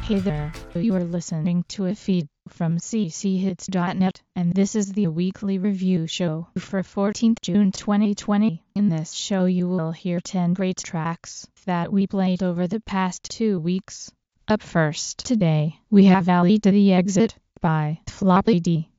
Hey there, you are listening to a feed from cchits.net, and this is the weekly review show for 14th June 2020. In this show you will hear 10 great tracks that we played over the past 2 weeks. Up first today, we have Alley to the Exit by Floppy D.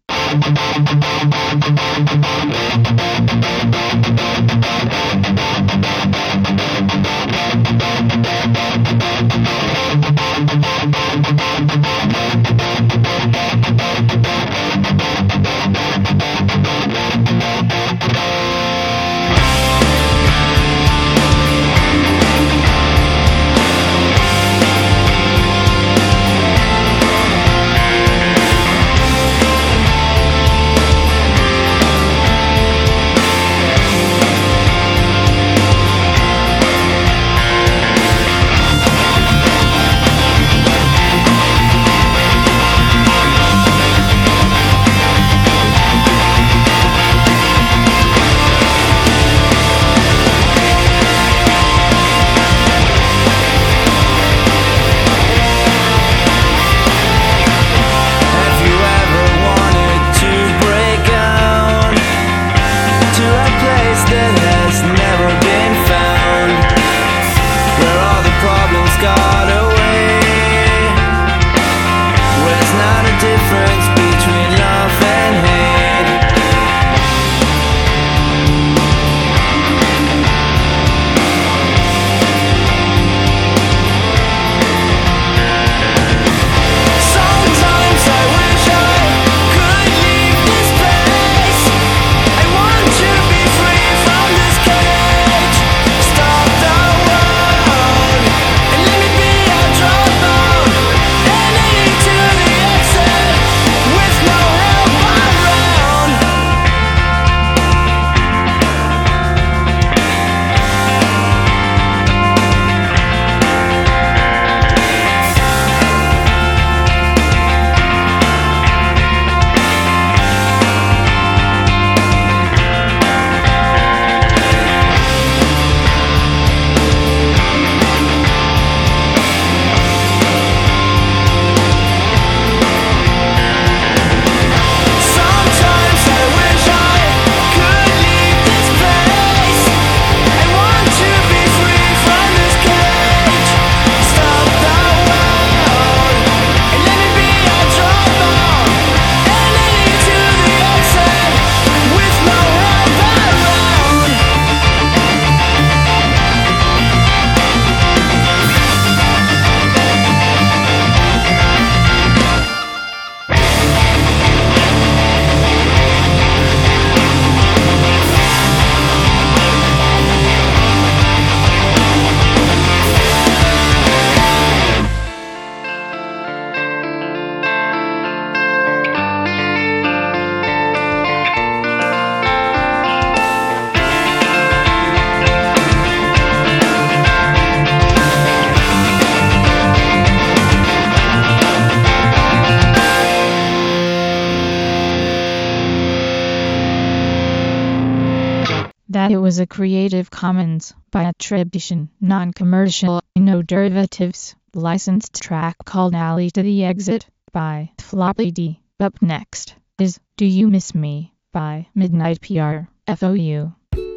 That it was a Creative Commons by attribution, non-commercial, no derivatives, licensed track called Alley to the Exit by Floppy D. Up next is Do You Miss Me by Midnight PR, FOU.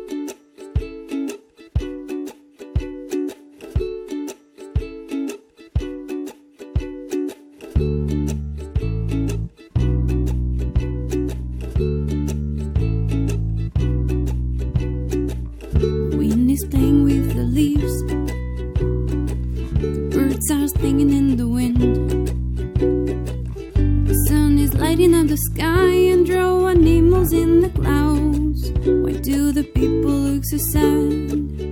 Playing with the leaves, the birds are singing in the wind. The sun is lighting up the sky and drawing animals in the clouds. Why do the people look so sad?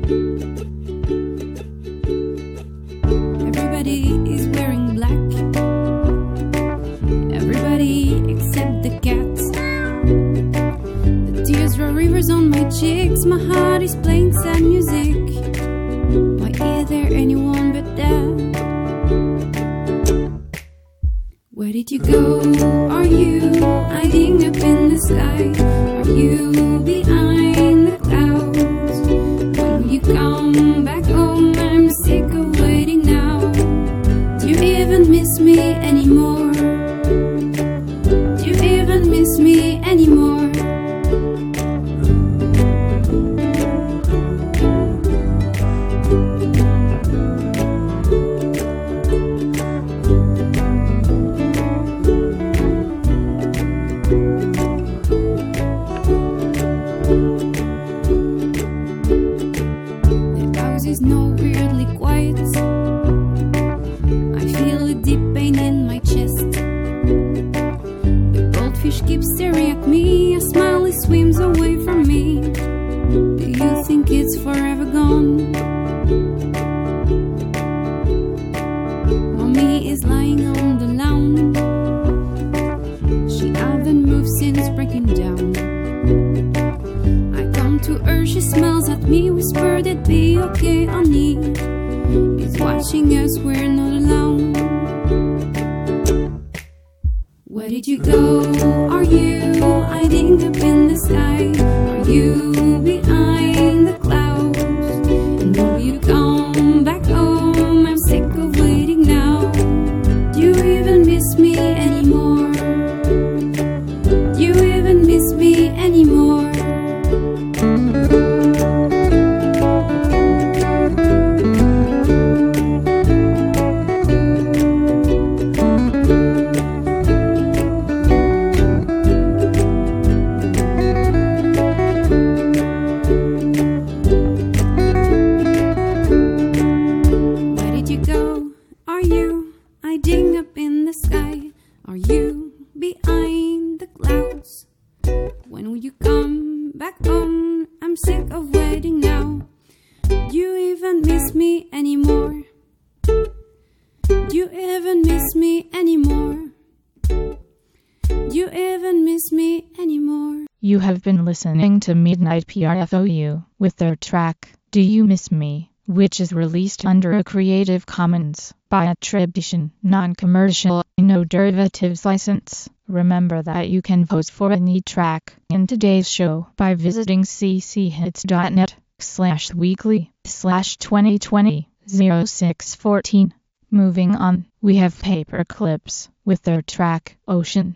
Everybody is wearing black, everybody except the cats. The tears draw rivers on my cheeks, my heart is playing sad music. Why is there anyone but that? Where did you go? Are you hiding up in the sky? Are you behind the clouds? When will you come back home? I'm sick of waiting now. Do you even miss it's forever gone. Mommy is lying on the lawn. She hasn't moved since breaking down. I come to her, she smiles at me, whispered it'd be okay, honey. He's watching us, we're not alone. Where did you go? Are you hiding up in the sky? Are you behind the clouds? And will you come back home? I'm sick of waiting now. Do you even miss me anymore? Do you even miss me anymore? Hiding up in the sky? Are you behind the clouds? When will you come back home? I'm sick of waiting now. Do you even miss me anymore? Do you even miss me anymore? Do you even miss me anymore? You have been listening to Midnight PRFOU with their track, Do You Miss Me, which is released under a Creative Commons by attribution, non-commercial, no derivatives license. Remember that you can vote for any track in today's show by visiting cchits.net/weekly/2020-0614. Moving on, we have Paperclips with their track, Ocean.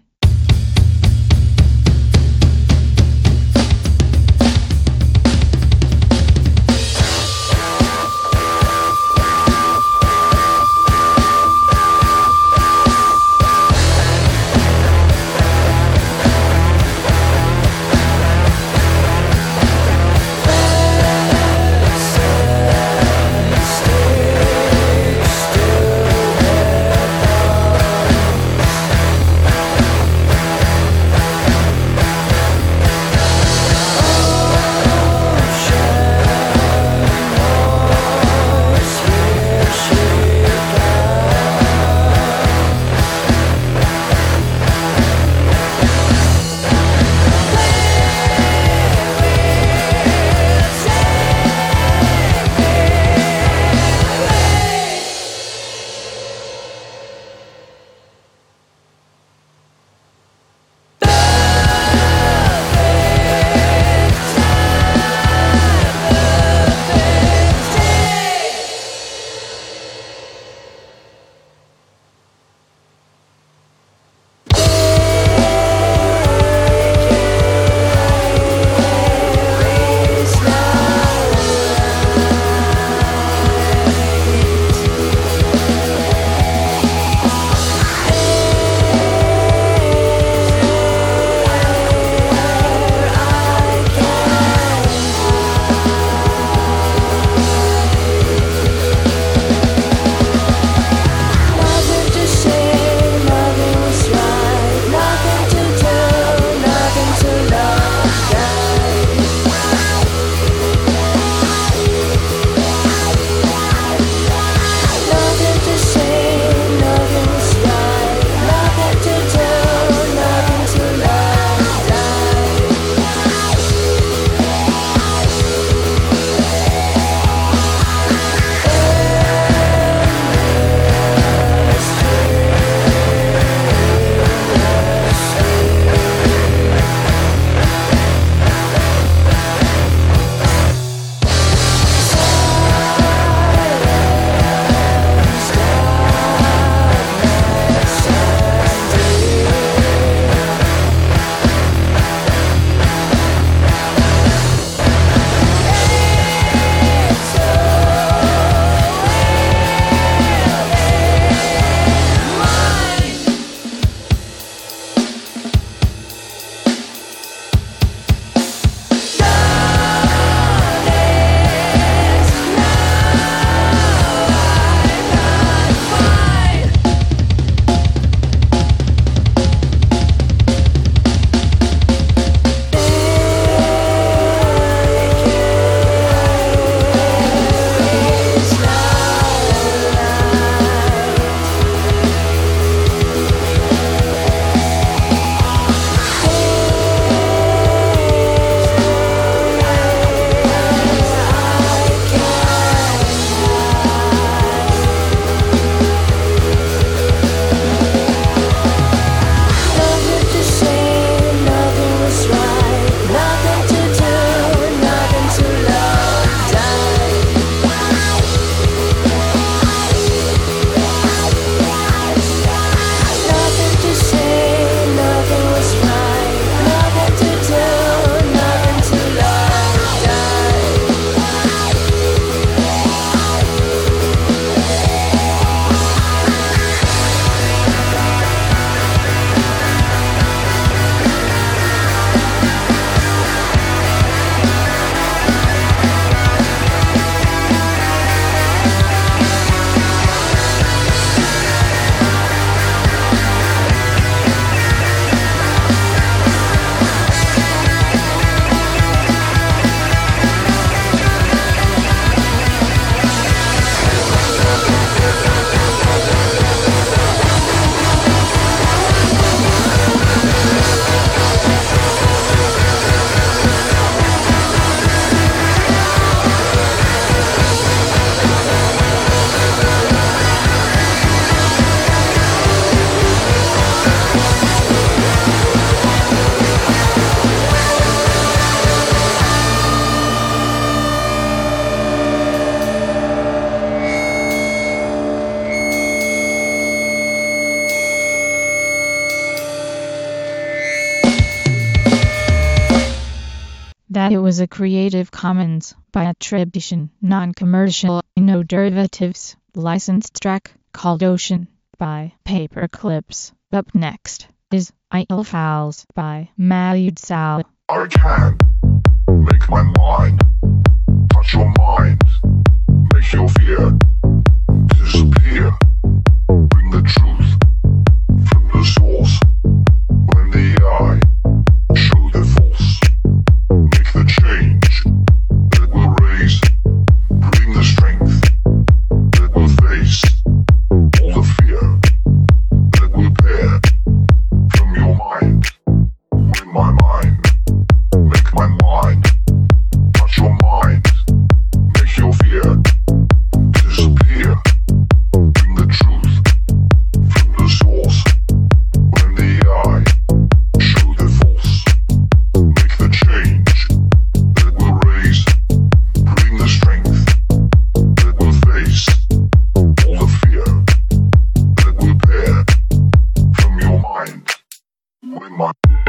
was a Creative Commons by attribution, non-commercial, no derivatives, licensed track called Ocean by Paperclips. Up next is Idle Fouls by Mayood Sal. I can make my mind touch your mind, make your fear disappear, bring the truth from the source, when the eye show the false, make the change that will raise, bring the strength that will face all the fear that will bear from your mind, when my mind make my mind touch your mind, make your fear disappear, bring the truth from the source, when the eye show the false, make the change that will raise, bring the strength that will face all the fear that will bear from your mind, when my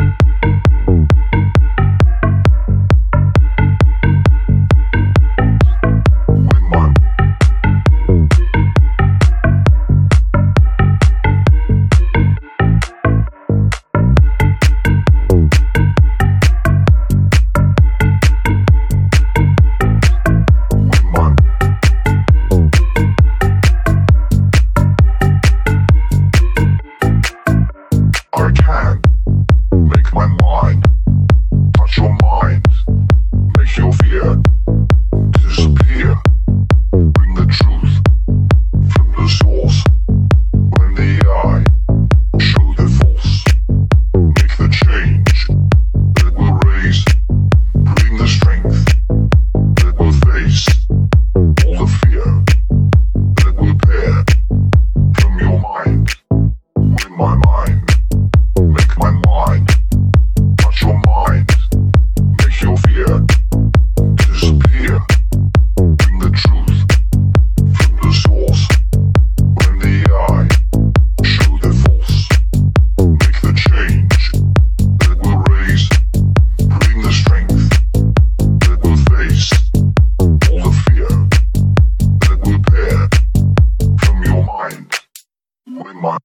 I can make my mind touch your mind, make your fear disappear, bring the truth from the source, when the eye show the false, make the change that will raise, bring the strength that will face all the fear that will bear from your mind, when my mind make my mind touch your mind, make your fear disappear, bring the truth from the source, when the eye show the false, make the change that will raise, bring the strength that will face all the fear that will bear from your mind, when my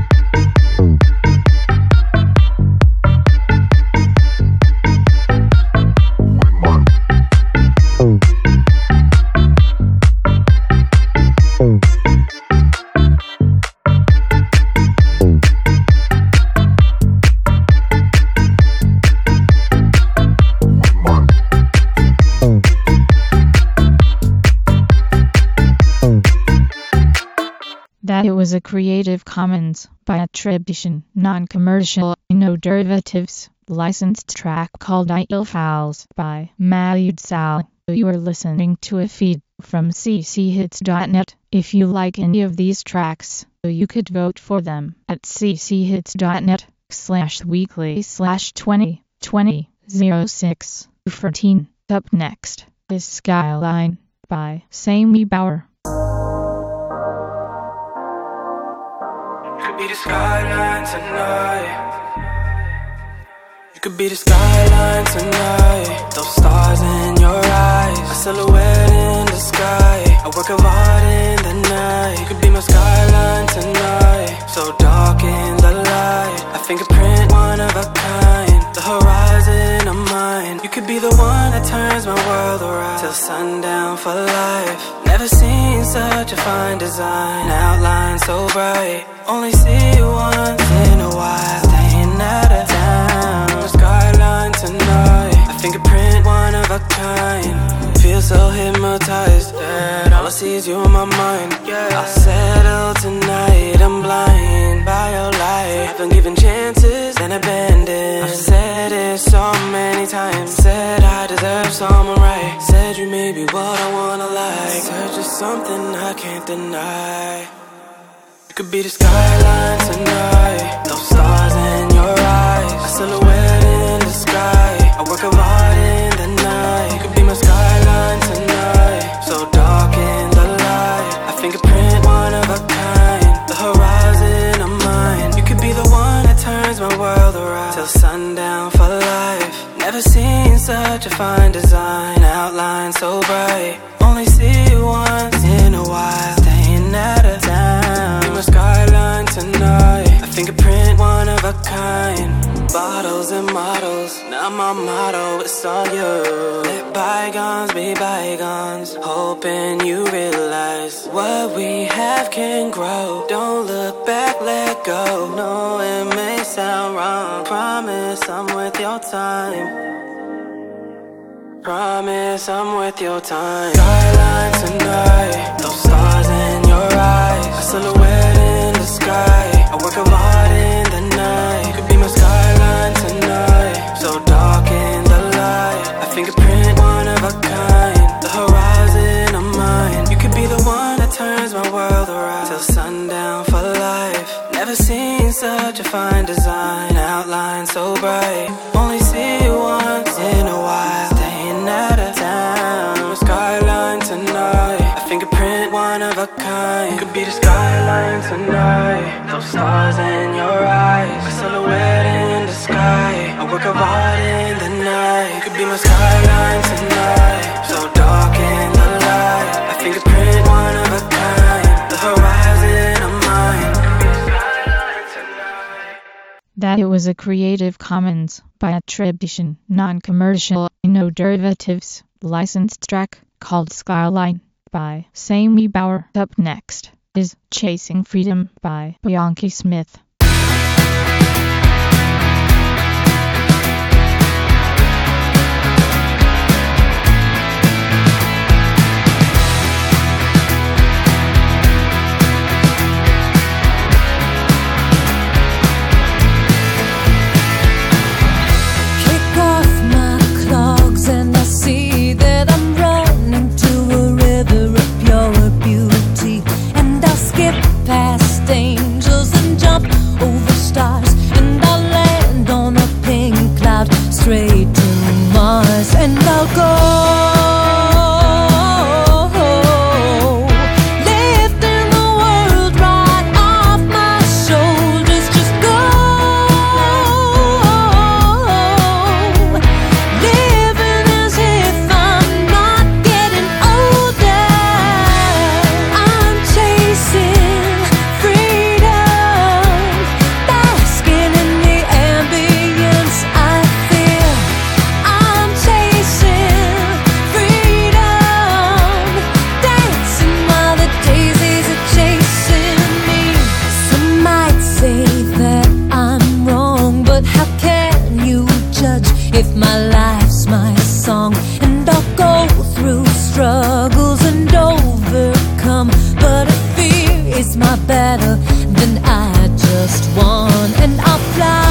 That it was a Creative Commons by attribution, non-commercial, no derivatives, licensed track called Idle Fouls by Mayood Sal. You are listening to a feed from cchits.net. If you like any of these tracks, you could vote for them at cchits.net/weekly/2020-06-14. Up next is Skyline by Sammy Bauer. Could be the skyline tonight. You could be the skyline tonight. Those stars in your eyes, a silhouette in the sky, a work of art in the night. You could be my skyline tonight. So dark in the light, a fingerprint, one of a kind. The horizon of mine. You could be the one that turns my world around till sundown for life. Never seen such a fine design, outline so bright. Only see you once in a while, staying out of town. The skyline tonight, a fingerprint, one of a kind. Feel so hypnotized that all I see is you in my mind. I'll settle tonight, I'm blind by your light. I've been given chances and abandoned. I've said it so many times, said I deserve someone right. Said you may be what I wanna like. Search for something I can't deny. You could be the skyline tonight. Those stars in your eyes, a silhouette in the sky, a work of art in the night. You could be my skyline tonight. So dark in the light, a fingerprint, one of a kind. The horizon of mine. You could be the one that turns my world around till sundown for life. Never seen such a fine design. skyline so bright. Only see you once in a while, staying out of town. Be my skyline tonight, a fingerprint, one of a kind. Bottles and models, not my motto, it's all you. Let bygones be bygones, hoping you realize what we have can grow. Don't look back, let go. No, it may sound wrong, promise I'm worth your time. Promise I'm worth your time. Skyline tonight, those stars in your eyes, a silhouette in the sky. I work of art in the night. You could be my skyline tonight, so dark in the light. A fingerprint, one of a kind. The horizon of mine. You could be the one that turns my world around till sundown for life. Never seen such a fine design, outline so bright. Only see you once in a while, staying out of town. A skyline tonight, a fingerprint, one of a kind. You could be the skyline tonight, those stars in your eyes, a silhouette in the sky. A work of art in the night. You could be my skyline tonight, so dark in the light. A fingerprint, one of a kind. The horizon of mine. That it was a Creative Commons by attribution, non-commercial, no derivatives, licensed track called Skyline by Sammy Bauer. Up next is Chasing Freedom by Bianchi Smith. Past angels and jump over stars, and I'll land on a pink cloud straight to Mars, and I'll go lifting the world right off my shoulders. Just go living as if I'm not getting older. I'm chasing if my life's my song, and I'll go through struggles and overcome. But if fear is my battle, then I just won, and I'll fly.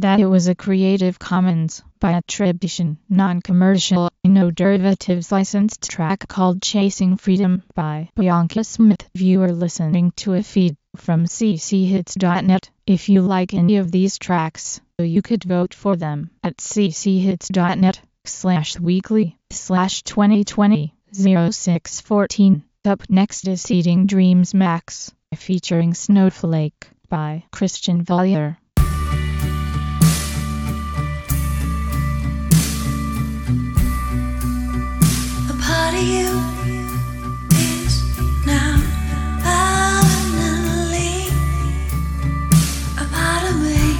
that it was a Creative Commons by attribution, non-commercial, no derivatives licensed track called Chasing Freedom by Bianca Smith. You are listening to a feed from cchits.net. If you like any of these tracks, you could vote for them at cchits.net/weekly/2020-0614. Up next is Eating Dreams Max, featuring Snowflake by Christian Valier. A part of you is now finally a part of me,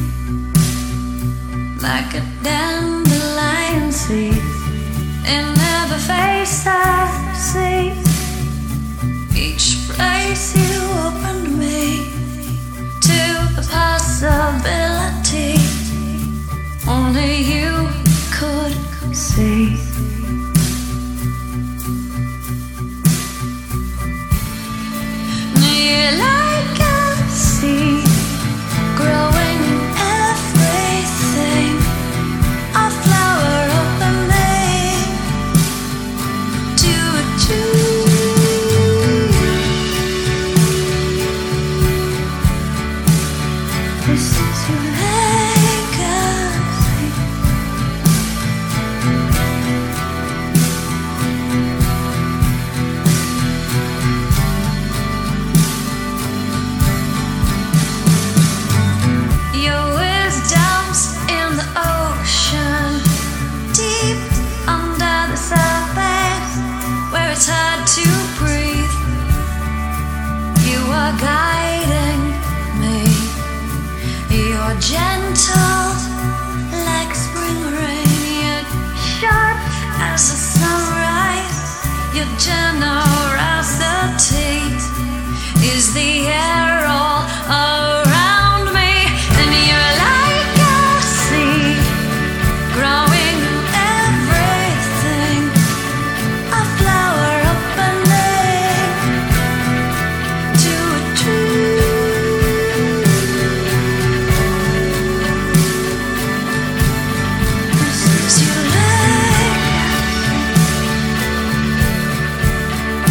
like a dandelion seed in every face I see. Each place you open to me, to the possibility only you could see. You're like a seed growing in everything, a flower opening to a truth. This is your legacy. Your wisdom's in the ocean, deep under the surface, where it's hard to breathe. You are guiding me. You're gentle like spring rain. You're sharp as the sunrise. Your generosity is the air all around me. And you're like a seed growing in everything, a flower opening to a truth. This is your legacy.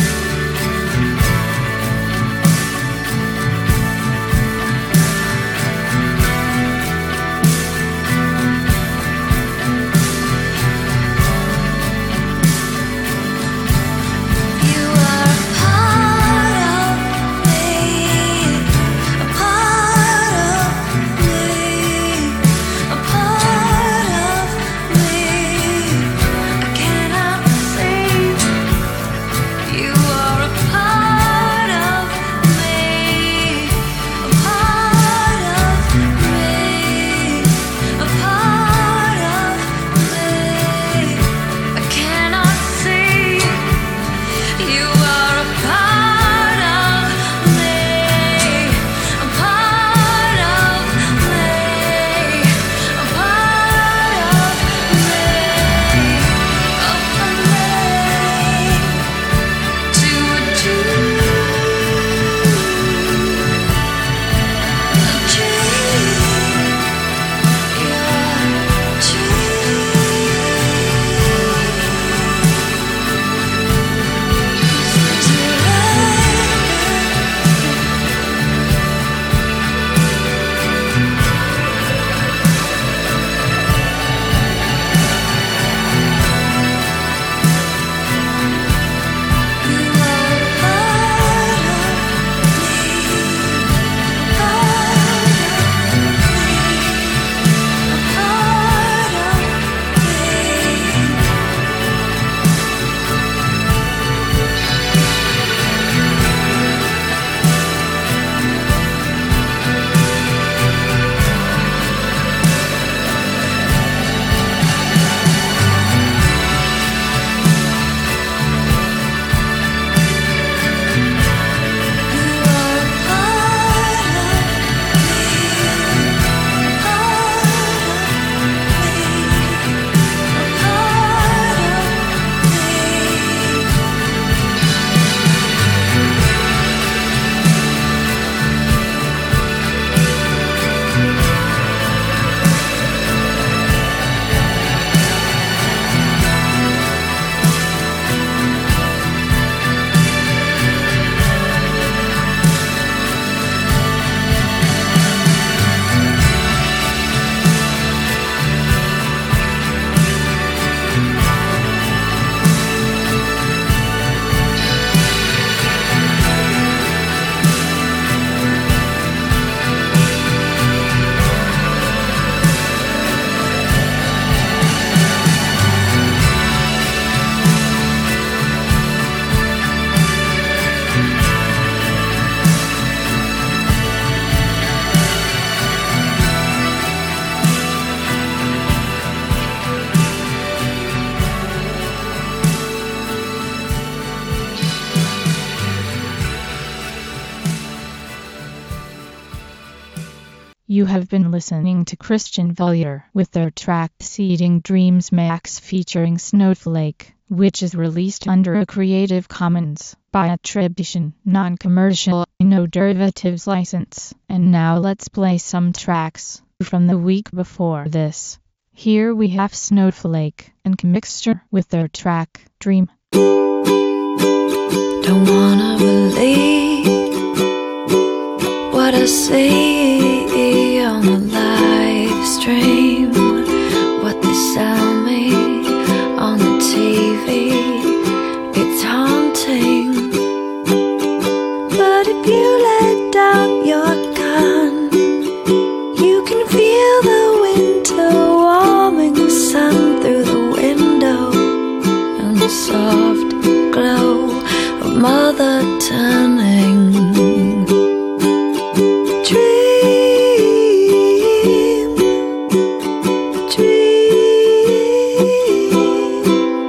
You have been listening to Christian Valier with their track Seeding Dreams Max featuring Snowflake, which is released under a Creative Commons by attribution, non-commercial, no derivatives license. And now let's play some tracks from the week before this. Here we have Snowflake and Mixture with their track Dream. Don't wanna believe what I see on the live stream, what they sell me on the TV. It's haunting, but if you let down your gun, you can feel the winter warming the sun through the window and the soft glow of mother turning. Dream, dream,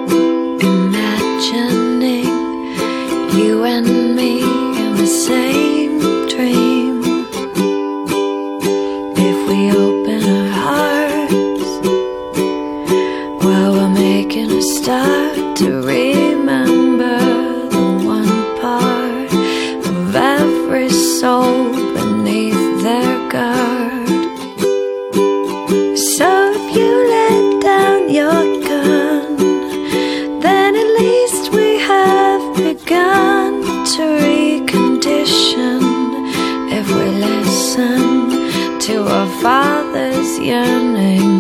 imagining you and me in the same dream. If we open our hearts, well, we're making a start to remember every soul beneath their guard. So if you let down your gun, then at least we have begun to recondition. If we listen to our Father's yearning.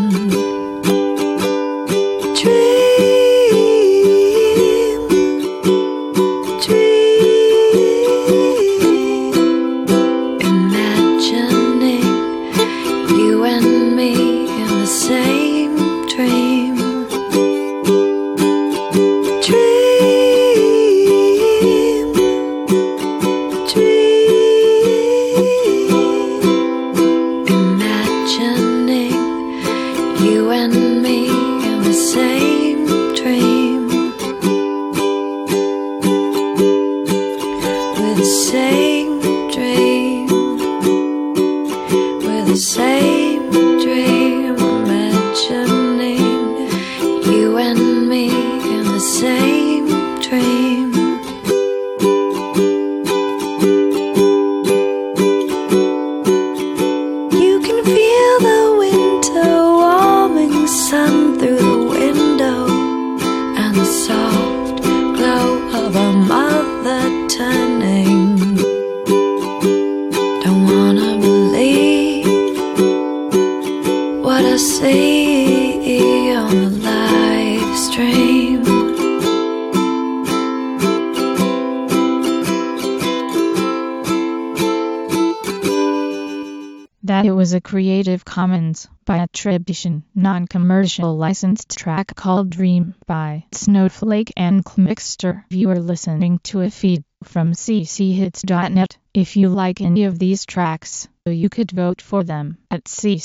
It was a Creative Commons by attribution, non-commercial licensed track called Dream by Snowflake and Mixture. You are listening to a feed from cchits.net. If you like any of these tracks, you could vote for them at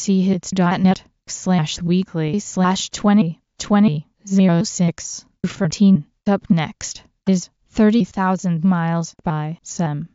cchits.net/weekly/2020-06-14. Up next is 30,000 Miles by Sem.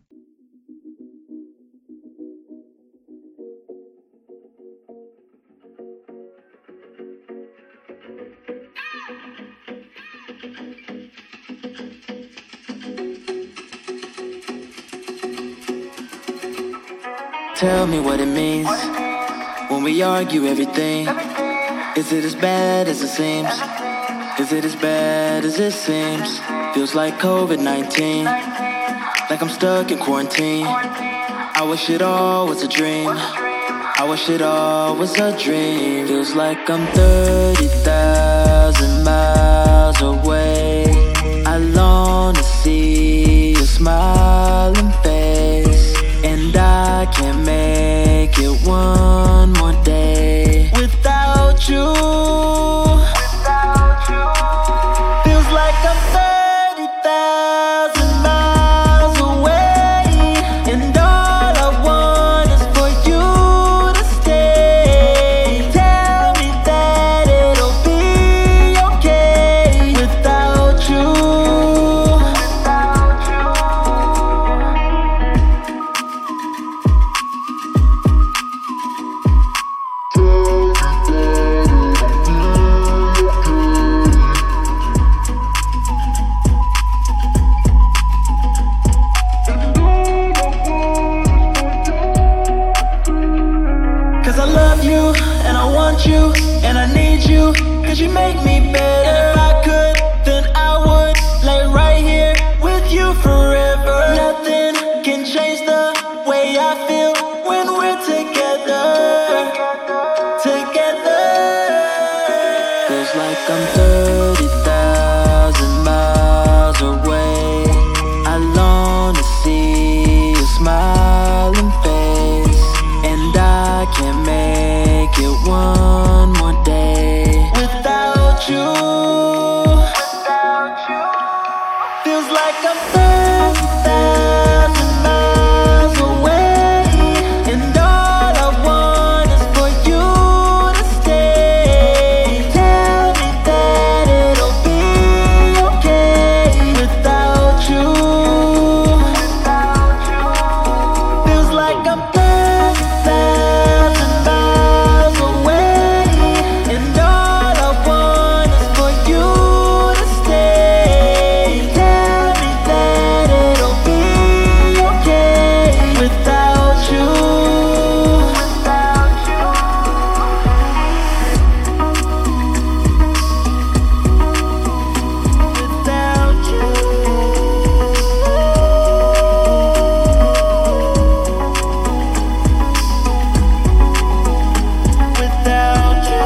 Tell me what it means when we argue everything. Is it as bad as it seems? Is it as bad as it seems? Feels like COVID-19, like I'm stuck in quarantine. I wish it all was a dream. I wish it all was a dream. Feels like I'm 30,000 miles away. I long to see your smiling face, and I can't make it one more day without you. Feels like I'm 30,000 miles away, and all I want is for you to stay. Tell me that it'll be okay without you. you make me better. If I could, then I would lay right here with you forever. Nothing can change the way I feel when we're together. Together. Feels like I'm 30,000 miles away. I long to see your smiling face, and I can't make it one more day without you. Feels like I'm 30,000 miles away, and all I want is for you to stay. Tell me that it'll be okay without you. Feels like I'm 30,000 miles away, and all I want is for you to stay. Tell me that it'll be okay without you. Without you. Without you.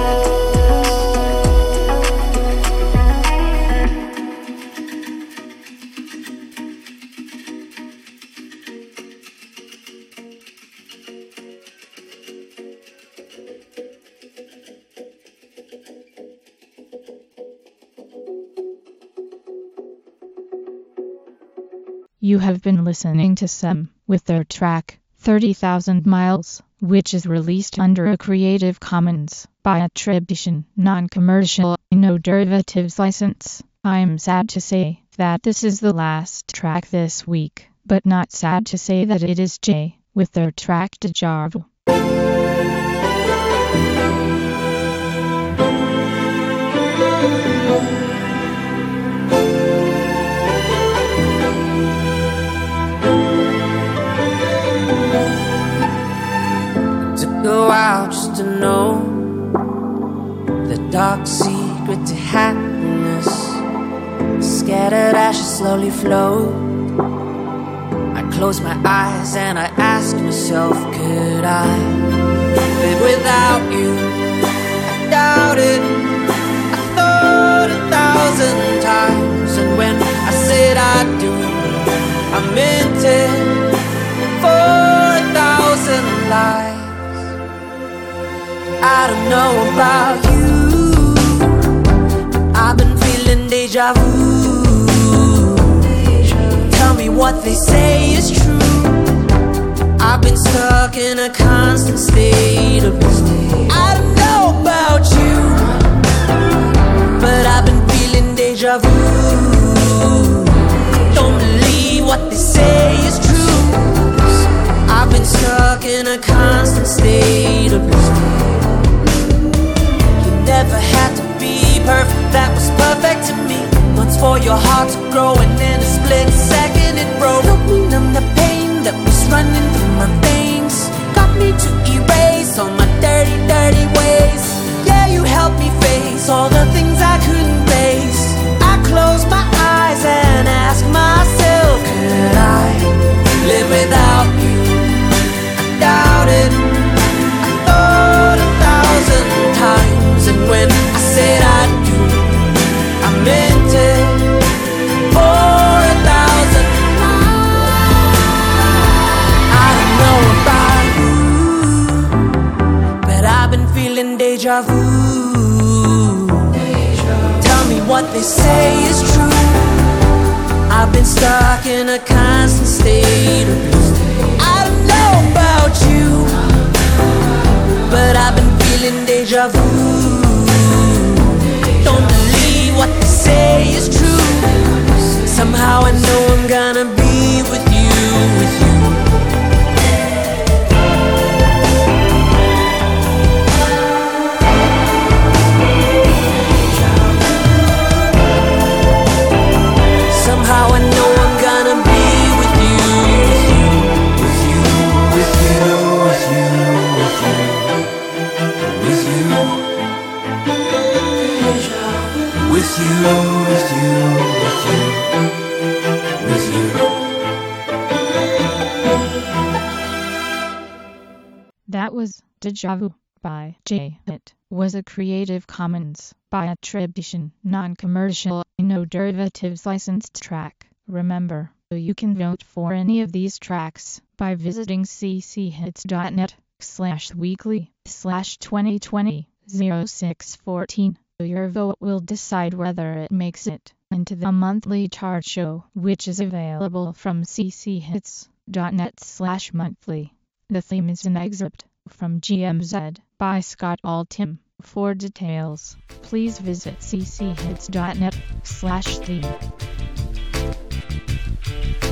You have been listening to Sem with their track 30,000 Miles, which is released under a Creative Commons by attribution, non-commercial, no derivatives license. I'm sad to say that this is the last track this week, but not sad to say that it is Jay with their track Deja Vu. Took a while just to know the dark secret to happiness. Scattered ashes slowly float. I close my eyes and I ask myself, could I live without you? I doubt it. I thought 1,000 times, and when I said I do, I meant it for 1,000 lives. I don't know about you, I've been feeling deja vu. Tell me what they say is true. I've been stuck in a constant state of I don't know about you, but I've been feeling deja vu. Don't believe what they say is true. I've been stuck in a constant state of never had to be perfect, that was perfect to me. Once for your heart to grow, and in a split second it broke. Help me numb the pain that was running through my veins. Got me to erase all my dirty, dirty ways. Yeah, you helped me face all the things I couldn't face. I close my eyes and ask myself, could I live without you? I doubt it. I thought 1,000 times, and when I said I do, I meant it for 1,000. I don't know about you, but I've been feeling deja vu. Tell me what they say is true. I've been stuck in a constant state of I don't know about you, but I've been feeling deja vu. Don't believe what they say is true. Somehow I know I'm gonna be with you, with you. Somehow I know I'm gonna be with you, with you, with you, with you, with you, with you, with you. That was Deja Vu by Jay. It was a Creative Commons by attribution, non-commercial, no derivatives licensed track. Remember, you can vote for any of these tracks by visiting cchits.net/weekly/2020-0614. Your vote will decide whether it makes it into the monthly chart show, which is available from cchits.net/monthly. The theme is an excerpt from GMZ by Scott Altham. For details, please visit cchits.net/theme.